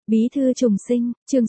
Bí thư trùng sinh, chương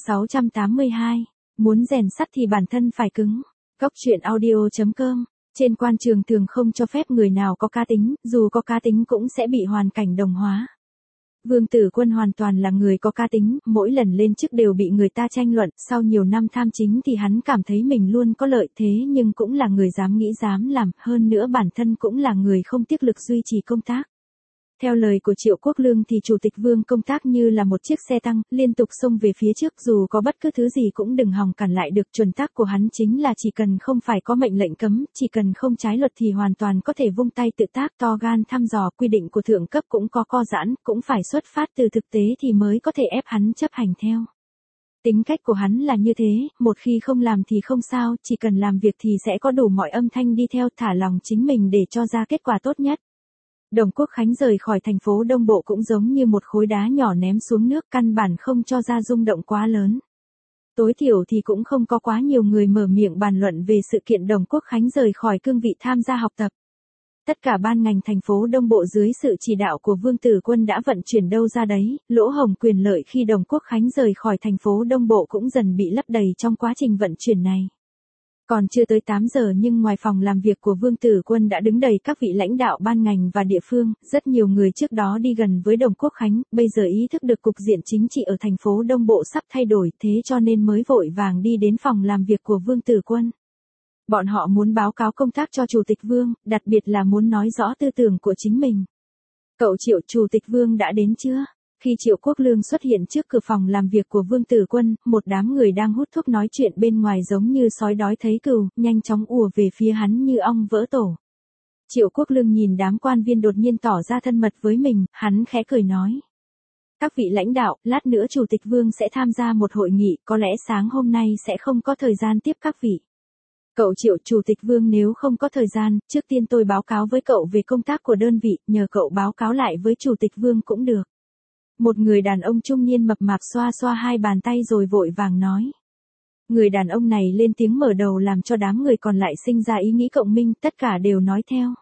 682. Muốn rèn sắt thì bản thân phải cứng. Góc truyện audio.com. Trên quan trường thường không cho phép người nào có cá tính, dù có cá tính cũng sẽ bị hoàn cảnh đồng hóa. Vương Tử Quân hoàn toàn là người có cá tính, mỗi lần lên chức đều bị người ta tranh luận, sau nhiều năm tham chính thì hắn cảm thấy mình luôn có lợi thế nhưng cũng là người dám nghĩ dám làm, hơn nữa bản thân cũng là người không tiếc lực duy trì công tác. Theo lời của Triệu Quốc Lương thì Chủ tịch Vương công tác như là một chiếc xe tăng, liên tục xông về phía trước dù có bất cứ thứ gì cũng đừng hòng cản lại được. Chuẩn tắc của hắn chính là chỉ cần không phải có mệnh lệnh cấm, chỉ cần không trái luật thì hoàn toàn có thể vung tay tự tác. To gan thăm dò, quy định của thượng cấp cũng có co giãn, cũng phải xuất phát từ thực tế thì mới có thể ép hắn chấp hành theo. Tính cách của hắn là như thế, một khi không làm thì không sao, chỉ cần làm việc thì sẽ có đủ mọi âm thanh đi theo, thả lòng chính mình để cho ra kết quả tốt nhất. Đồng Quốc Khánh rời khỏi thành phố Đông Bộ cũng giống như một khối đá nhỏ ném xuống nước, căn bản không cho ra rung động quá lớn. Tối thiểu thì cũng không có quá nhiều người mở miệng bàn luận về sự kiện Đồng Quốc Khánh rời khỏi cương vị tham gia học tập. Tất cả ban ngành thành phố Đông Bộ dưới sự chỉ đạo của Vương Tử Quân đã vận chuyển đâu ra đấy, lỗ hổng quyền lợi khi Đồng Quốc Khánh rời khỏi thành phố Đông Bộ cũng dần bị lấp đầy trong quá trình vận chuyển này. Còn chưa tới 8 giờ nhưng ngoài phòng làm việc của Vương Tử Quân đã đứng đầy các vị lãnh đạo ban ngành và địa phương, rất nhiều người trước đó đi gần với Đồng Quốc Khánh, bây giờ ý thức được cục diện chính trị ở thành phố Đông Bộ sắp thay đổi, thế cho nên mới vội vàng đi đến phòng làm việc của Vương Tử Quân. Bọn họ muốn báo cáo công tác cho Chủ tịch Vương, đặc biệt là muốn nói rõ tư tưởng của chính mình. Cậu Triệu, Chủ tịch Vương đã đến chưa? Khi Triệu Quốc Lương xuất hiện trước cửa phòng làm việc của Vương Tử Quân, một đám người đang hút thuốc nói chuyện bên ngoài giống như sói đói thấy cừu, nhanh chóng ùa về phía hắn như ong vỡ tổ. Triệu Quốc Lương nhìn đám quan viên đột nhiên tỏ ra thân mật với mình, hắn khẽ cười nói. Các vị lãnh đạo, lát nữa Chủ tịch Vương sẽ tham gia một hội nghị, có lẽ sáng hôm nay sẽ không có thời gian tiếp các vị. Cậu Triệu, Chủ tịch Vương nếu không có thời gian, trước tiên tôi báo cáo với cậu về công tác của đơn vị, nhờ cậu báo cáo lại với Chủ tịch Vương cũng được. Một người đàn ông trung niên mập mạp xoa xoa hai bàn tay rồi vội vàng nói. Người đàn ông này lên tiếng mở đầu làm cho đám người còn lại sinh ra ý nghĩ cộng minh, tất cả đều nói theo.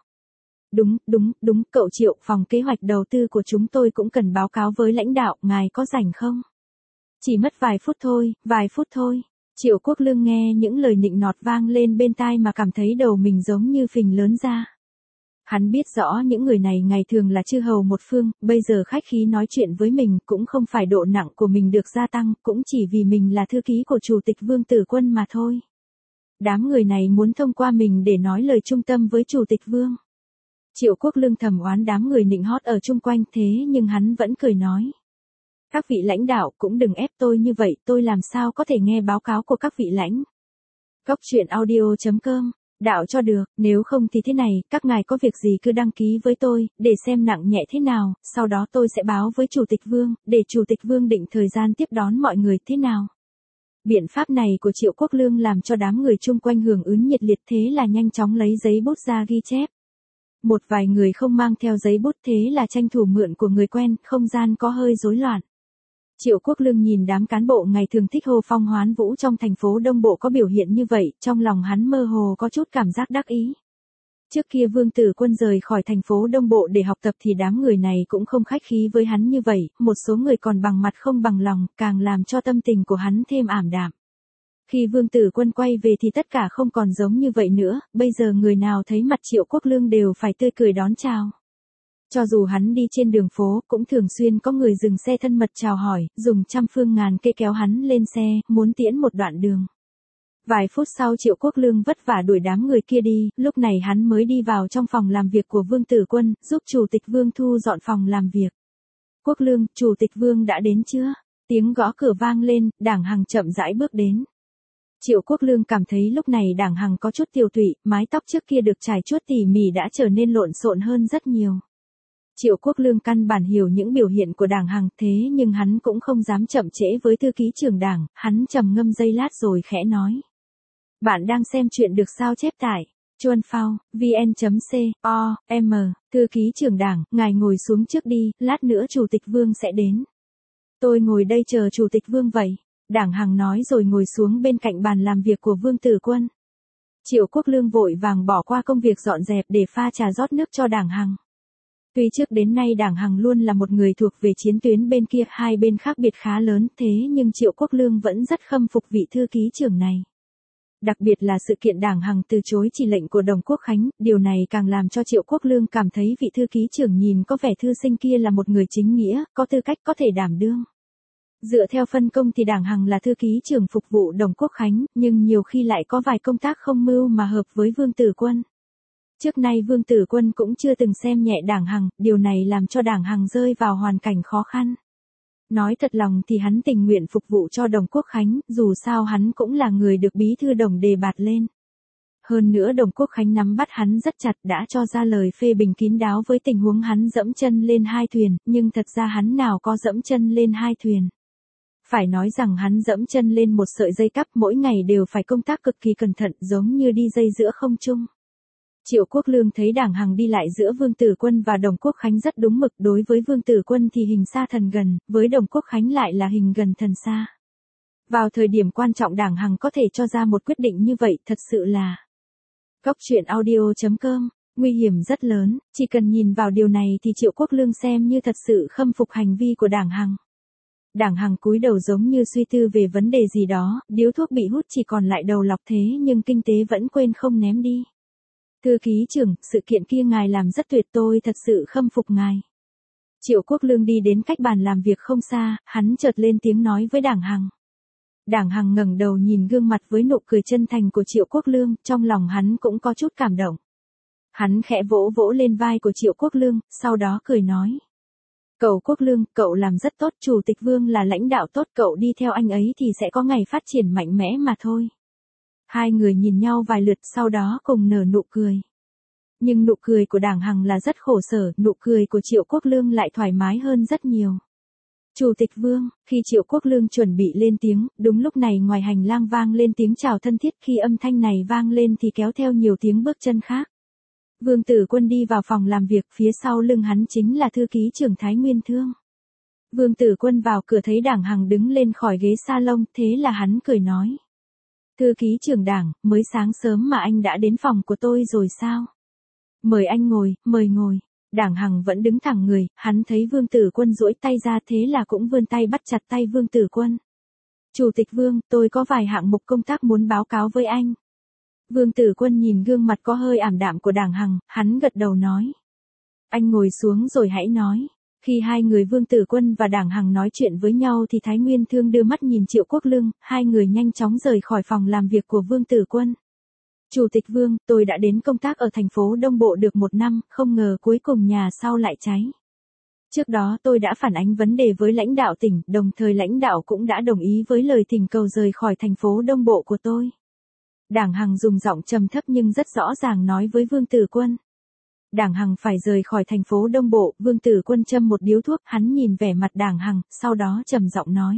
Đúng, cậu Triệu, phòng kế hoạch đầu tư của chúng tôi cũng cần báo cáo với lãnh đạo, ngài có rảnh không? Chỉ mất vài phút thôi. Triệu Quốc Lương nghe những lời nịnh nọt vang lên bên tai mà cảm thấy đầu mình giống như phình lớn ra. Hắn biết rõ những người này ngày thường là chư hầu một phương, bây giờ khách khí nói chuyện với mình cũng không phải độ nặng của mình được gia tăng, cũng chỉ vì mình là thư ký của Chủ tịch Vương Tử Quân mà thôi. Đám người này muốn thông qua mình để nói lời trung tâm với Chủ tịch Vương. Triệu Quốc Lương thầm oán đám người nịnh hót ở chung quanh thế nhưng hắn vẫn cười nói. Các vị lãnh đạo cũng đừng ép tôi như vậy, tôi làm sao có thể nghe báo cáo của các vị lãnh. Góc truyện audio.com. Đạo cho được, nếu không thì thế này, các ngài có việc gì cứ đăng ký với tôi, để xem nặng nhẹ thế nào, sau đó tôi sẽ báo với Chủ tịch Vương, để Chủ tịch Vương định thời gian tiếp đón mọi người thế nào. Biện pháp này của Triệu Quốc Lương làm cho đám người chung quanh hưởng ứng nhiệt liệt, thế là nhanh chóng lấy giấy bút ra ghi chép. Một vài người không mang theo giấy bút thế là tranh thủ mượn của người quen, không gian có hơi rối loạn. Triệu Quốc Lương nhìn đám cán bộ ngày thường thích hô phong hoán vũ trong thành phố Đông Bộ có biểu hiện như vậy, trong lòng hắn mơ hồ có chút cảm giác đắc ý. Trước kia Vương Tử Quân rời khỏi thành phố Đông Bộ để học tập thì đám người này cũng không khách khí với hắn như vậy, một số người còn bằng mặt không bằng lòng, càng làm cho tâm tình của hắn thêm ảm đạm. Khi Vương Tử Quân quay về thì tất cả không còn giống như vậy nữa, bây giờ người nào thấy mặt Triệu Quốc Lương đều phải tươi cười đón chào. Cho dù hắn đi trên đường phố, cũng thường xuyên có người dừng xe thân mật chào hỏi, dùng trăm phương ngàn kế kéo hắn lên xe, muốn tiễn một đoạn đường. Vài phút sau Triệu Quốc Lương vất vả đuổi đám người kia đi, lúc này hắn mới đi vào trong phòng làm việc của Vương Tử Quân, giúp Chủ tịch Vương thu dọn phòng làm việc. Quốc Lương, Chủ tịch Vương đã đến chưa? Tiếng gõ cửa vang lên, Đảng Hằng chậm rãi bước đến. Triệu Quốc Lương cảm thấy lúc này Đảng Hằng có chút tiều tụy, mái tóc trước kia được chải chuốt tỉ mỉ đã trở nên lộn xộn hơn rất nhiều. Triệu Quốc Lương căn bản hiểu những biểu hiện của Đảng Hằng thế nhưng hắn cũng không dám chậm trễ với thư ký trưởng Đảng, hắn trầm ngâm giây lát rồi khẽ nói. Bạn đang xem chuyện được sao chép tại Chuan Phao, vn.com, thư ký trưởng Đảng, ngài ngồi xuống trước đi, lát nữa Chủ tịch Vương sẽ đến. Tôi ngồi đây chờ Chủ tịch Vương vậy. Đảng Hằng nói rồi ngồi xuống bên cạnh bàn làm việc của Vương Tử Quân. Triệu Quốc Lương vội vàng bỏ qua công việc dọn dẹp để pha trà rót nước cho Đảng Hằng. Tuy trước đến nay Đảng Hằng luôn là một người thuộc về chiến tuyến bên kia, hai bên khác biệt khá lớn, thế nhưng Triệu Quốc Lương vẫn rất khâm phục vị thư ký trưởng này. Đặc biệt là sự kiện Đảng Hằng từ chối chỉ lệnh của Đồng Quốc Khánh, điều này càng làm cho Triệu Quốc Lương cảm thấy vị thư ký trưởng nhìn có vẻ thư sinh kia là một người chính nghĩa, có tư cách có thể đảm đương. Dựa theo phân công thì Đảng Hằng là thư ký trưởng phục vụ Đồng Quốc Khánh, nhưng nhiều khi lại có vài công tác không mưu mà hợp với Vương Tử Quân. Trước nay Vương Tử Quân cũng chưa từng xem nhẹ Đảng Hằng, điều này làm cho Đảng Hằng rơi vào hoàn cảnh khó khăn. Nói thật lòng thì hắn tình nguyện phục vụ cho Đồng Quốc Khánh, dù sao hắn cũng là người được bí thư Đồng đề bạt lên. Hơn nữa Đồng Quốc Khánh nắm bắt hắn rất chặt, đã cho ra lời phê bình kín đáo với tình huống hắn dẫm chân lên hai thuyền, nhưng thật ra hắn nào có dẫm chân lên hai thuyền. Phải nói rằng hắn dẫm chân lên một sợi dây cáp, mỗi ngày đều phải công tác cực kỳ cẩn thận, giống như đi dây giữa không trung. Triệu Quốc Lương thấy Đảng Hằng đi lại giữa Vương Tử Quân và Đồng Quốc Khánh rất đúng mực, đối với Vương Tử Quân thì hình xa thần gần, với Đồng Quốc Khánh lại là hình gần thần xa. Vào thời điểm quan trọng Đảng Hằng có thể cho ra một quyết định như vậy, thật sự là Góc truyện audio.com, nguy hiểm rất lớn, chỉ cần nhìn vào điều này thì Triệu Quốc Lương xem như thật sự khâm phục hành vi của Đảng Hằng. Đảng Hằng cúi đầu giống như suy tư về vấn đề gì đó, điếu thuốc bị hút chỉ còn lại đầu lọc, thế nhưng kinh tế vẫn quên không ném đi. Thư ký trưởng, sự kiện kia ngài làm rất tuyệt, tôi thật sự khâm phục ngài. Triệu Quốc Lương đi đến cách bàn làm việc không xa, hắn chợt lên tiếng nói với Đảng Hằng. Đảng Hằng ngẩng đầu nhìn gương mặt với nụ cười chân thành của Triệu Quốc Lương, trong lòng hắn cũng có chút cảm động. Hắn khẽ vỗ vỗ lên vai của Triệu Quốc Lương, sau đó cười nói. Cậu Quốc Lương, cậu làm rất tốt, Chủ tịch Vương là lãnh đạo tốt, cậu đi theo anh ấy thì sẽ có ngày phát triển mạnh mẽ mà thôi. Hai người nhìn nhau vài lượt sau đó cùng nở nụ cười. Nhưng nụ cười của Đảng Hằng là rất khổ sở, nụ cười của Triệu Quốc Lương lại thoải mái hơn rất nhiều. Chủ tịch Vương, khi Triệu Quốc Lương chuẩn bị lên tiếng, đúng lúc này ngoài hành lang vang lên tiếng chào thân thiết, khi âm thanh này vang lên thì kéo theo nhiều tiếng bước chân khác. Vương Tử Quân đi vào phòng làm việc, phía sau lưng hắn chính là thư ký trưởng Thái Nguyên Thương. Vương Tử Quân vào cửa thấy Đảng Hằng đứng lên khỏi ghế salon, thế là hắn cười nói. Thư ký trưởng Đảng, mới sáng sớm mà anh đã đến phòng của tôi rồi sao? Mời anh ngồi, mời ngồi. Đảng Hằng vẫn đứng thẳng người, hắn thấy Vương Tử Quân duỗi tay ra thế là cũng vươn tay bắt chặt tay Vương Tử Quân. Chủ tịch Vương, tôi có vài hạng mục công tác muốn báo cáo với anh. Vương Tử Quân nhìn gương mặt có hơi ảm đạm của Đảng Hằng, hắn gật đầu nói. Anh ngồi xuống rồi hãy nói. Khi hai người Vương Tử Quân và Đảng Hằng nói chuyện với nhau thì Thái Nguyên Thương đưa mắt nhìn Triệu Quốc Lương, hai người nhanh chóng rời khỏi phòng làm việc của Vương Tử Quân. Chủ tịch Vương, tôi đã đến công tác ở thành phố Đông Bộ được 1 năm, không ngờ cuối cùng nhà sau lại cháy. Trước đó tôi đã phản ánh vấn đề với lãnh đạo tỉnh, đồng thời lãnh đạo cũng đã đồng ý với lời thỉnh cầu rời khỏi thành phố Đông Bộ của tôi. Đảng Hằng dùng giọng trầm thấp nhưng rất rõ ràng nói với Vương Tử Quân. Đảng Hằng phải rời khỏi thành phố Đông Bộ, Vương Tử Quân châm một điếu thuốc, hắn nhìn vẻ mặt Đảng Hằng, sau đó trầm giọng nói.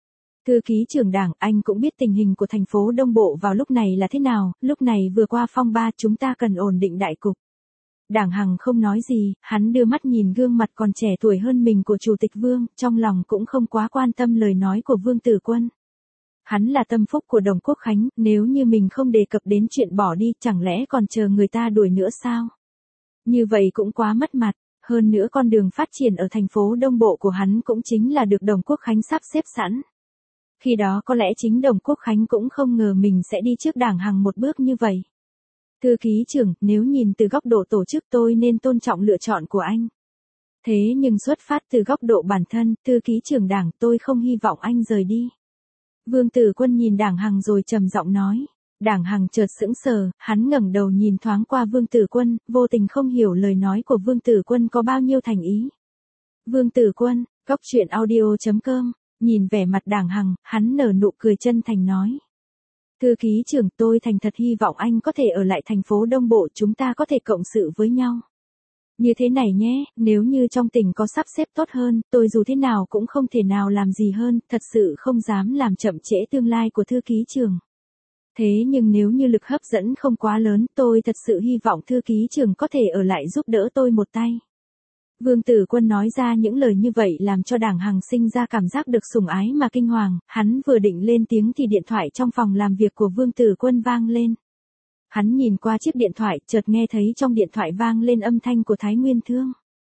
Thư ký trưởng Đảng, anh cũng biết tình hình của thành phố Đông Bộ vào lúc này là thế nào, lúc này vừa qua phong ba, chúng ta cần ổn định đại cục. Đảng Hằng không nói gì, hắn đưa mắt nhìn gương mặt còn trẻ tuổi hơn mình của Chủ tịch Vương, trong lòng cũng không quá quan tâm lời nói của Vương Tử Quân. Hắn là tâm phúc của Đồng Quốc Khánh, nếu như mình không đề cập đến chuyện bỏ đi, chẳng lẽ còn chờ người ta đuổi nữa sao? Như vậy cũng quá mất mặt, hơn nữa con đường phát triển ở thành phố Đông Bộ của hắn cũng chính là được Đồng Quốc Khánh sắp xếp sẵn. Khi đó có lẽ chính Đồng Quốc Khánh cũng không ngờ mình sẽ đi trước Đảng Hằng một bước như vậy. Thư ký trưởng, nếu nhìn từ góc độ tổ chức tôi nên tôn trọng lựa chọn của anh. Thế nhưng xuất phát từ góc độ bản thân, thư ký trưởng Đảng, tôi không hy vọng anh rời đi. Vương Tử Quân nhìn Đảng Hằng rồi trầm giọng nói. Đảng Hằng chợt sững sờ, hắn ngẩng đầu nhìn thoáng qua Vương Tử Quân, vô tình không hiểu lời nói của Vương Tử Quân có bao nhiêu thành ý. Vương Tử Quân, Góc truyện audio.com, nhìn vẻ mặt Đảng Hằng, hắn nở nụ cười chân thành nói. Thư ký trưởng, tôi thành thật hy vọng anh có thể ở lại thành phố Đông Bộ, chúng ta có thể cộng sự với nhau. Như thế này nhé, nếu như trong tỉnh có sắp xếp tốt hơn, tôi dù thế nào cũng không thể nào làm gì hơn, thật sự không dám làm chậm trễ tương lai của thư ký trưởng. Thế nhưng nếu như lực hấp dẫn không quá lớn, tôi thật sự hy vọng thư ký trưởng có thể ở lại giúp đỡ tôi một tay. Vương Tử Quân nói ra những lời như vậy làm cho Đảng Hằng sinh ra cảm giác được sủng ái mà kinh hoàng, hắn vừa định lên tiếng thì điện thoại trong phòng làm việc của Vương Tử Quân vang lên. Hắn nhìn qua chiếc điện thoại, chợt nghe thấy trong điện thoại vang lên âm thanh của Thái Nguyên Thương.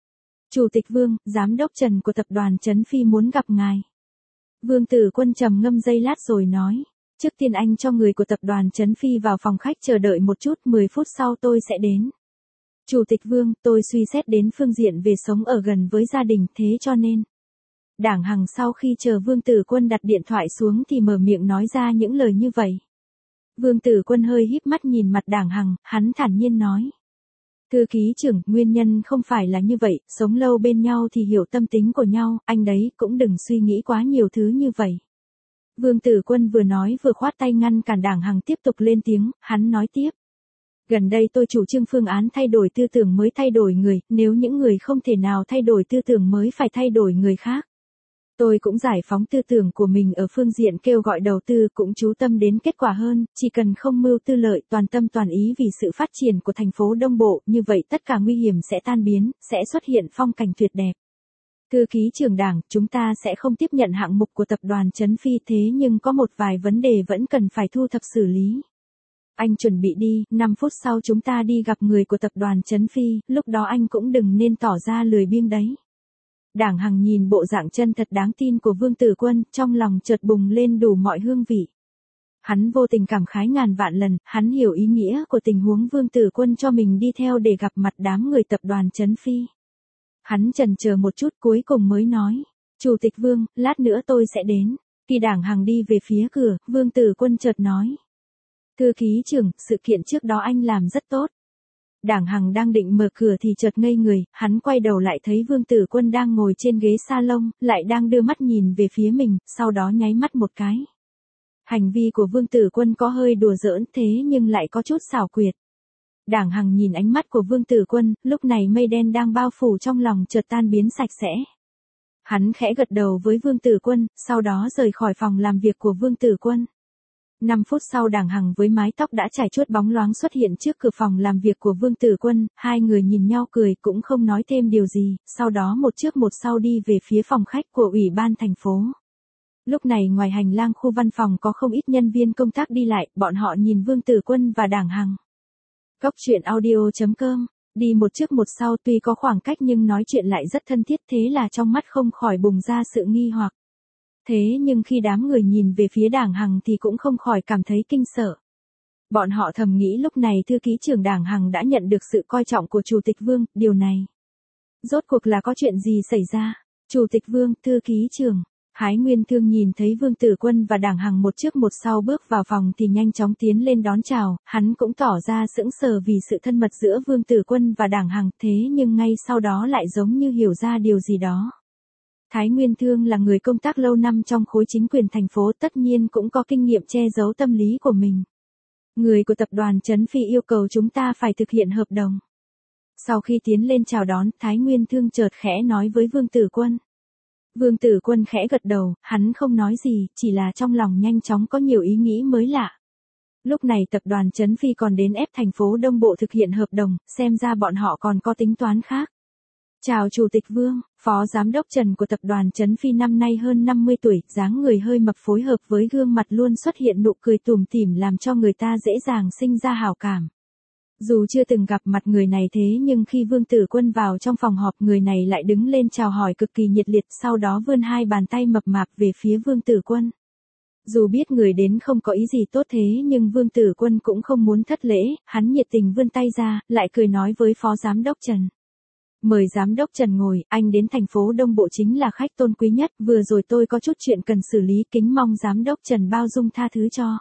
Chủ tịch Vương, Giám đốc Trần của tập đoàn Trấn Phi muốn gặp ngài. Vương Tử Quân trầm ngâm giây lát rồi nói. Trước tiên anh cho người của tập đoàn Trấn Phi vào phòng khách chờ đợi một chút, 10 phút sau tôi sẽ đến. Chủ tịch Vương, tôi suy xét đến phương diện về sống ở gần với gia đình, thế cho nên. Đảng Hằng sau khi chờ Vương Tử Quân đặt điện thoại xuống thì mở miệng nói ra những lời như vậy. Vương Tử Quân hơi híp mắt nhìn mặt Đảng Hằng, hắn thản nhiên nói. Thư ký trưởng, nguyên nhân không phải là như vậy, sống lâu bên nhau thì hiểu tâm tính của nhau, anh đấy cũng đừng suy nghĩ quá nhiều thứ như vậy. Vương Tử Quân vừa nói vừa khoát tay ngăn cản Đảng Hằng tiếp tục lên tiếng, hắn nói tiếp. Gần đây tôi chủ trương phương án thay đổi tư tưởng mới thay đổi người, nếu những người không thể nào thay đổi tư tưởng mới phải thay đổi người khác. Tôi cũng giải phóng tư tưởng của mình ở phương diện kêu gọi đầu tư cũng chú tâm đến kết quả hơn, chỉ cần không mưu tư lợi toàn tâm toàn ý vì sự phát triển của thành phố Đông Bộ, như vậy tất cả nguy hiểm sẽ tan biến, sẽ xuất hiện phong cảnh tuyệt đẹp. Thư ký trưởng Đảng, chúng ta sẽ không tiếp nhận hạng mục của tập đoàn Trấn Phi thế nhưng có một vài vấn đề vẫn cần phải thu thập xử lý. Anh chuẩn bị đi, 5 phút sau chúng ta đi gặp người của tập đoàn Trấn Phi, lúc đó anh cũng đừng nên tỏ ra lười biếng đấy. Đảng Hằng nhìn bộ dạng chân thật đáng tin của Vương Tử Quân, trong lòng chợt bùng lên đủ mọi hương vị. Hắn vô tình cảm khái ngàn vạn lần, hắn hiểu ý nghĩa của tình huống Vương Tử Quân cho mình đi theo để gặp mặt đám người tập đoàn Trấn Phi. Hắn chần chờ một chút cuối cùng mới nói, Chủ tịch Vương, lát nữa tôi sẽ đến. Khi Đảng Hằng đi về phía cửa, Vương Tử Quân chợt nói. Thư ký trưởng, sự kiện trước đó anh làm rất tốt. Đảng Hằng đang định mở cửa thì chợt ngây người, hắn quay đầu lại thấy Vương Tử Quân đang ngồi trên ghế salon, lại đang đưa mắt nhìn về phía mình, sau đó nháy mắt một cái. Hành vi của Vương Tử Quân có hơi đùa giỡn thế nhưng lại có chút xảo quyệt. Đảng Hằng nhìn ánh mắt của Vương Tử Quân, lúc này mây đen đang bao phủ trong lòng chợt tan biến sạch sẽ. Hắn khẽ gật đầu với Vương Tử Quân, sau đó rời khỏi phòng làm việc của Vương Tử Quân. 5 phút sau Đảng Hằng với mái tóc đã trải chuốt bóng loáng xuất hiện trước cửa phòng làm việc của Vương Tử Quân, hai người nhìn nhau cười cũng không nói thêm điều gì, sau đó một trước một sau đi về phía phòng khách của Ủy ban thành phố. Lúc này ngoài hành lang khu văn phòng có không ít nhân viên công tác đi lại, bọn họ nhìn Vương Tử Quân và Đảng Hằng. Góc truyện audio.com, đi một trước một sau tuy có khoảng cách nhưng nói chuyện lại rất thân thiết thế là trong mắt không khỏi bùng ra sự nghi hoặc. Thế nhưng khi đám người nhìn về phía Đảng Hằng thì cũng không khỏi cảm thấy kinh sợ. Bọn họ thầm nghĩ lúc này thư ký trưởng Đảng Hằng đã nhận được sự coi trọng của Chủ tịch Vương, điều này. Rốt cuộc là có chuyện gì xảy ra? Chủ tịch Vương, thư ký trưởng. Hái Nguyên Thương nhìn thấy Vương Tử Quân và Đảng Hằng một trước một sau bước vào phòng thì nhanh chóng tiến lên đón chào, hắn cũng tỏ ra sững sờ vì sự thân mật giữa Vương Tử Quân và Đảng Hằng thế nhưng ngay sau đó lại giống như hiểu ra điều gì đó. Thái Nguyên Thương là người công tác lâu năm trong khối chính quyền thành phố tất nhiên cũng có kinh nghiệm che giấu tâm lý của mình. Người của tập đoàn Trấn Phi yêu cầu chúng ta phải thực hiện hợp đồng. Sau khi tiến lên chào đón, Thái Nguyên Thương chợt khẽ nói với Vương Tử Quân. Vương Tử Quân khẽ gật đầu, hắn không nói gì, chỉ là trong lòng nhanh chóng có nhiều ý nghĩ mới lạ. Lúc này tập đoàn Trấn Phi còn đến ép thành phố Đông Bộ thực hiện hợp đồng, xem ra bọn họ còn có tính toán khác. Chào Chủ tịch Vương, Phó Giám đốc Trần của tập đoàn Trấn Phi năm nay hơn 50 tuổi, dáng người hơi mập phối hợp với gương mặt luôn xuất hiện nụ cười tủm tỉm làm cho người ta dễ dàng sinh ra hảo cảm. Dù chưa từng gặp mặt người này thế nhưng khi Vương Tử Quân vào trong phòng họp người này lại đứng lên chào hỏi cực kỳ nhiệt liệt sau đó vươn hai bàn tay mập mạp về phía Vương Tử Quân. Dù biết người đến không có ý gì tốt thế nhưng Vương Tử Quân cũng không muốn thất lễ, hắn nhiệt tình vươn tay ra, lại cười nói với Phó Giám đốc Trần. Mời Giám đốc Trần ngồi, anh đến thành phố Đông Bộ chính là khách tôn quý nhất, vừa rồi tôi có chút chuyện cần xử lý kính mong Giám đốc Trần bao dung tha thứ cho.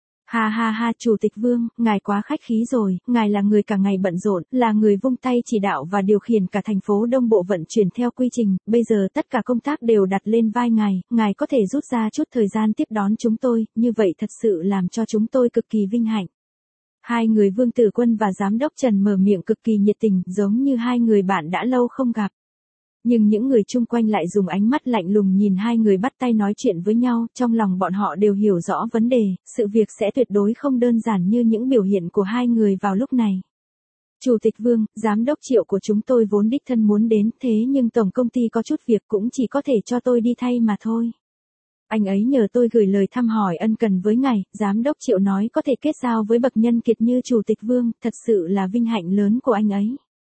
Ha ha ha, Chủ tịch Vương, ngài quá khách khí rồi, ngài là người cả ngày bận rộn, là người vung tay chỉ đạo và điều khiển cả thành phố Đông Bộ vận chuyển theo quy trình, bây giờ tất cả công tác đều đặt lên vai ngài có thể rút ra chút thời gian tiếp đón chúng tôi, như vậy thật sự làm cho chúng tôi cực kỳ vinh hạnh. Hai người Vương Tử Quân và Giám đốc Trần mở miệng cực kỳ nhiệt tình, giống như hai người bạn đã lâu không gặp. Nhưng những người chung quanh lại dùng ánh mắt lạnh lùng nhìn hai người bắt tay nói chuyện với nhau, trong lòng bọn họ đều hiểu rõ vấn đề, sự việc sẽ tuyệt đối không đơn giản như những biểu hiện của hai người vào lúc này. Chủ tịch Vương, Giám đốc Triệu của chúng tôi vốn đích thân muốn đến, thế nhưng tổng công ty có chút việc cũng chỉ có thể cho tôi đi thay mà thôi. Anh ấy nhờ tôi gửi lời thăm hỏi ân cần với ngài, Giám đốc Triệu nói có thể kết giao với bậc nhân kiệt như Chủ tịch Vương, thật sự là vinh hạnh lớn của anh ấy.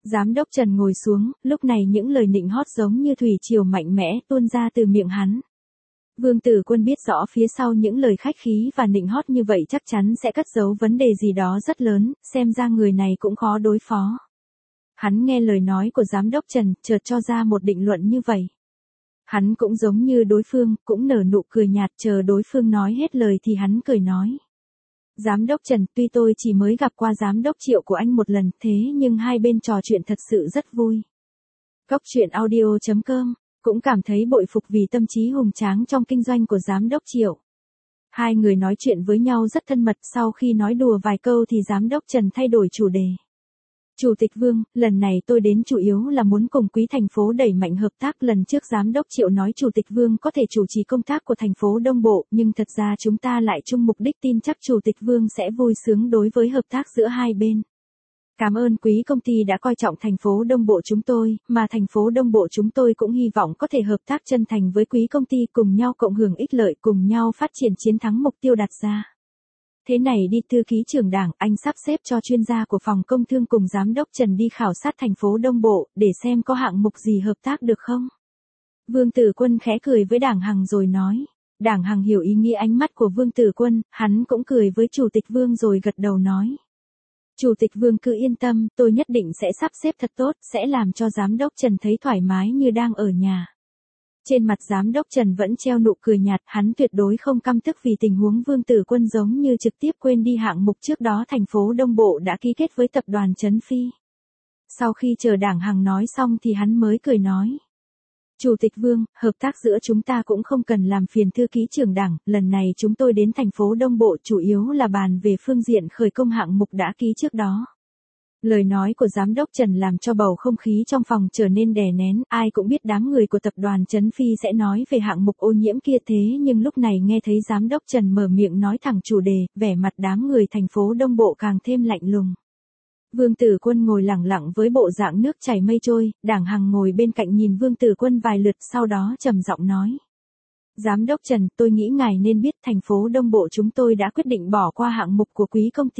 Giám đốc Trần ngồi xuống, lúc này những lời nịnh hót giống như thủy triều mạnh mẽ tuôn ra từ miệng hắn. Vương Tử Quân biết rõ phía sau những lời khách khí và nịnh hót như vậy chắc chắn sẽ cất giấu vấn đề gì đó rất lớn, xem ra người này cũng khó đối phó. Hắn nghe lời nói của giám đốc Trần, chợt cho ra một định luận như vậy. Hắn cũng giống như đối phương, cũng nở nụ cười nhạt, chờ đối phương nói hết lời thì hắn cười nói. Giám đốc Trần, tuy tôi chỉ mới gặp qua giám đốc Triệu của anh một lần, thế nhưng hai bên trò chuyện thật sự rất vui. Cốc truyện audio.com, cũng cảm thấy bội phục vì tâm trí hùng tráng trong kinh doanh của giám đốc Triệu. Hai người nói chuyện với nhau rất thân mật, sau khi nói đùa vài câu thì giám đốc Trần thay đổi chủ đề. Chủ tịch Vương, lần này tôi đến chủ yếu là muốn cùng quý thành phố đẩy mạnh hợp tác. Lần trước giám đốc Triệu nói Chủ tịch Vương có thể chủ trì công tác của thành phố Đông Bộ, nhưng thật ra chúng ta lại chung mục đích, tin chắc Chủ tịch Vương sẽ vui sướng đối với hợp tác giữa hai bên. Cảm ơn quý công ty đã coi trọng thành phố Đông Bộ chúng tôi, mà thành phố Đông Bộ chúng tôi cũng hy vọng có thể hợp tác chân thành với quý công ty, cùng nhau cộng hưởng ích lợi, cùng nhau phát triển chiến thắng mục tiêu đặt ra. Thế này đi, thư ký trưởng Đảng, anh sắp xếp cho chuyên gia của phòng công thương cùng giám đốc Trần đi khảo sát thành phố Đông Bộ, để xem có hạng mục gì hợp tác được không? Vương Tử Quân khẽ cười với Đảng Hằng rồi nói. Đảng Hằng hiểu ý nghĩa ánh mắt của Vương Tử Quân, hắn cũng cười với Chủ tịch Vương rồi gật đầu nói. Chủ tịch Vương cứ yên tâm, tôi nhất định sẽ sắp xếp thật tốt, sẽ làm cho giám đốc Trần thấy thoải mái như đang ở nhà. Trên mặt giám đốc Trần vẫn treo nụ cười nhạt, hắn tuyệt đối không căm tức vì tình huống Vương Tử Quân giống như trực tiếp quên đi hạng mục trước đó thành phố Đông Bộ đã ký kết với tập đoàn Trấn Phi. Sau khi chờ Đảng Hằng nói xong thì hắn mới cười nói. Chủ tịch Vương, hợp tác giữa chúng ta cũng không cần làm phiền thư ký trưởng Đảng, lần này chúng tôi đến thành phố Đông Bộ chủ yếu là bàn về phương diện khởi công hạng mục đã ký trước đó. Lời nói của giám đốc Trần làm cho bầu không khí trong phòng trở nên đè nén, ai cũng biết đám người của tập đoàn Trấn Phi sẽ nói về hạng mục ô nhiễm kia, thế nhưng lúc này nghe thấy giám đốc Trần mở miệng nói thẳng chủ đề, vẻ mặt đám người thành phố Đông Bộ càng thêm lạnh lùng. Vương Tử Quân ngồi lẳng lặng với bộ dạng nước chảy mây trôi, Đảng Hằng ngồi bên cạnh nhìn Vương Tử Quân vài lượt, sau đó trầm giọng nói. Giám đốc Trần, tôi nghĩ ngài nên biết thành phố Đông Bộ chúng tôi đã quyết định bỏ qua hạng mục của quý công ty.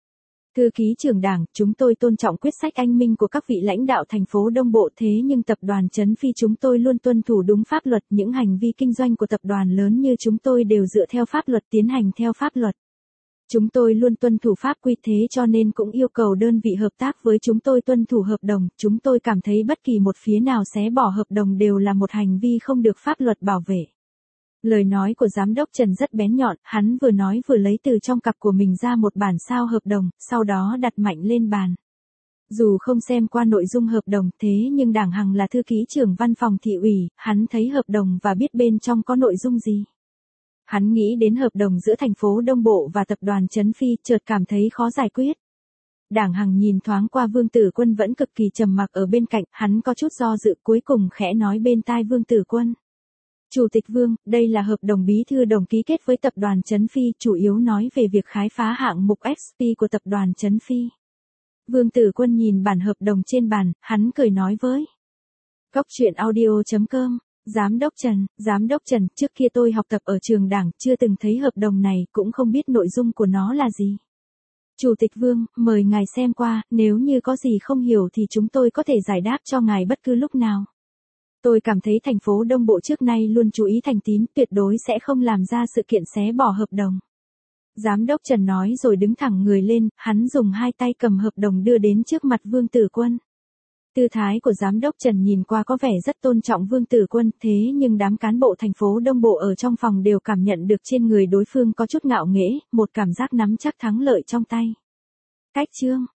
Thư ký trưởng Đảng, chúng tôi tôn trọng quyết sách anh minh của các vị lãnh đạo thành phố Đông Bộ, thế nhưng tập đoàn Trấn Phi chúng tôi luôn tuân thủ đúng pháp luật, những hành vi kinh doanh của tập đoàn lớn như chúng tôi đều dựa theo pháp luật, tiến hành theo pháp luật. Chúng tôi luôn tuân thủ pháp quy, thế cho nên cũng yêu cầu đơn vị hợp tác với chúng tôi tuân thủ hợp đồng, chúng tôi cảm thấy bất kỳ một phía nào xé bỏ hợp đồng đều là một hành vi không được pháp luật bảo vệ. Lời nói của giám đốc Trần rất bén nhọn, hắn vừa nói vừa lấy từ trong cặp của mình ra một bản sao hợp đồng, sau đó đặt mạnh lên bàn. Dù không xem qua nội dung hợp đồng, thế nhưng Đảng Hằng là thư ký trưởng văn phòng thị ủy, hắn thấy hợp đồng và biết bên trong có nội dung gì. Hắn nghĩ đến hợp đồng giữa thành phố Đông Bộ và tập đoàn Trấn Phi, chợt cảm thấy khó giải quyết. Đảng Hằng nhìn thoáng qua Vương Tử Quân vẫn cực kỳ trầm mặc ở bên cạnh, hắn có chút do dự, cuối cùng khẽ nói bên tai Vương Tử Quân. Chủ tịch Vương, đây là hợp đồng bí thư đồng ký kết với tập đoàn Trấn Phi, chủ yếu nói về việc khai phá hạng mục XP của tập đoàn Trấn Phi. Vương Tử Quân nhìn bản hợp đồng trên bàn, hắn cười nói với. Cốc truyện audio.com, Giám đốc Trần, trước kia tôi học tập ở trường Đảng, chưa từng thấy hợp đồng này, cũng không biết nội dung của nó là gì. Chủ tịch Vương, mời ngài xem qua, nếu như có gì không hiểu thì chúng tôi có thể giải đáp cho ngài bất cứ lúc nào. Tôi cảm thấy thành phố Đông Bộ trước nay luôn chú ý thành tín, tuyệt đối sẽ không làm ra sự kiện xé bỏ hợp đồng. Giám đốc Trần nói rồi đứng thẳng người lên, hắn dùng hai tay cầm hợp đồng đưa đến trước mặt Vương Tử Quân. Tư thái của giám đốc Trần nhìn qua có vẻ rất tôn trọng Vương Tử Quân, thế nhưng đám cán bộ thành phố Đông Bộ ở trong phòng đều cảm nhận được trên người đối phương có chút ngạo nghễ, một cảm giác nắm chắc thắng lợi trong tay. Cách chương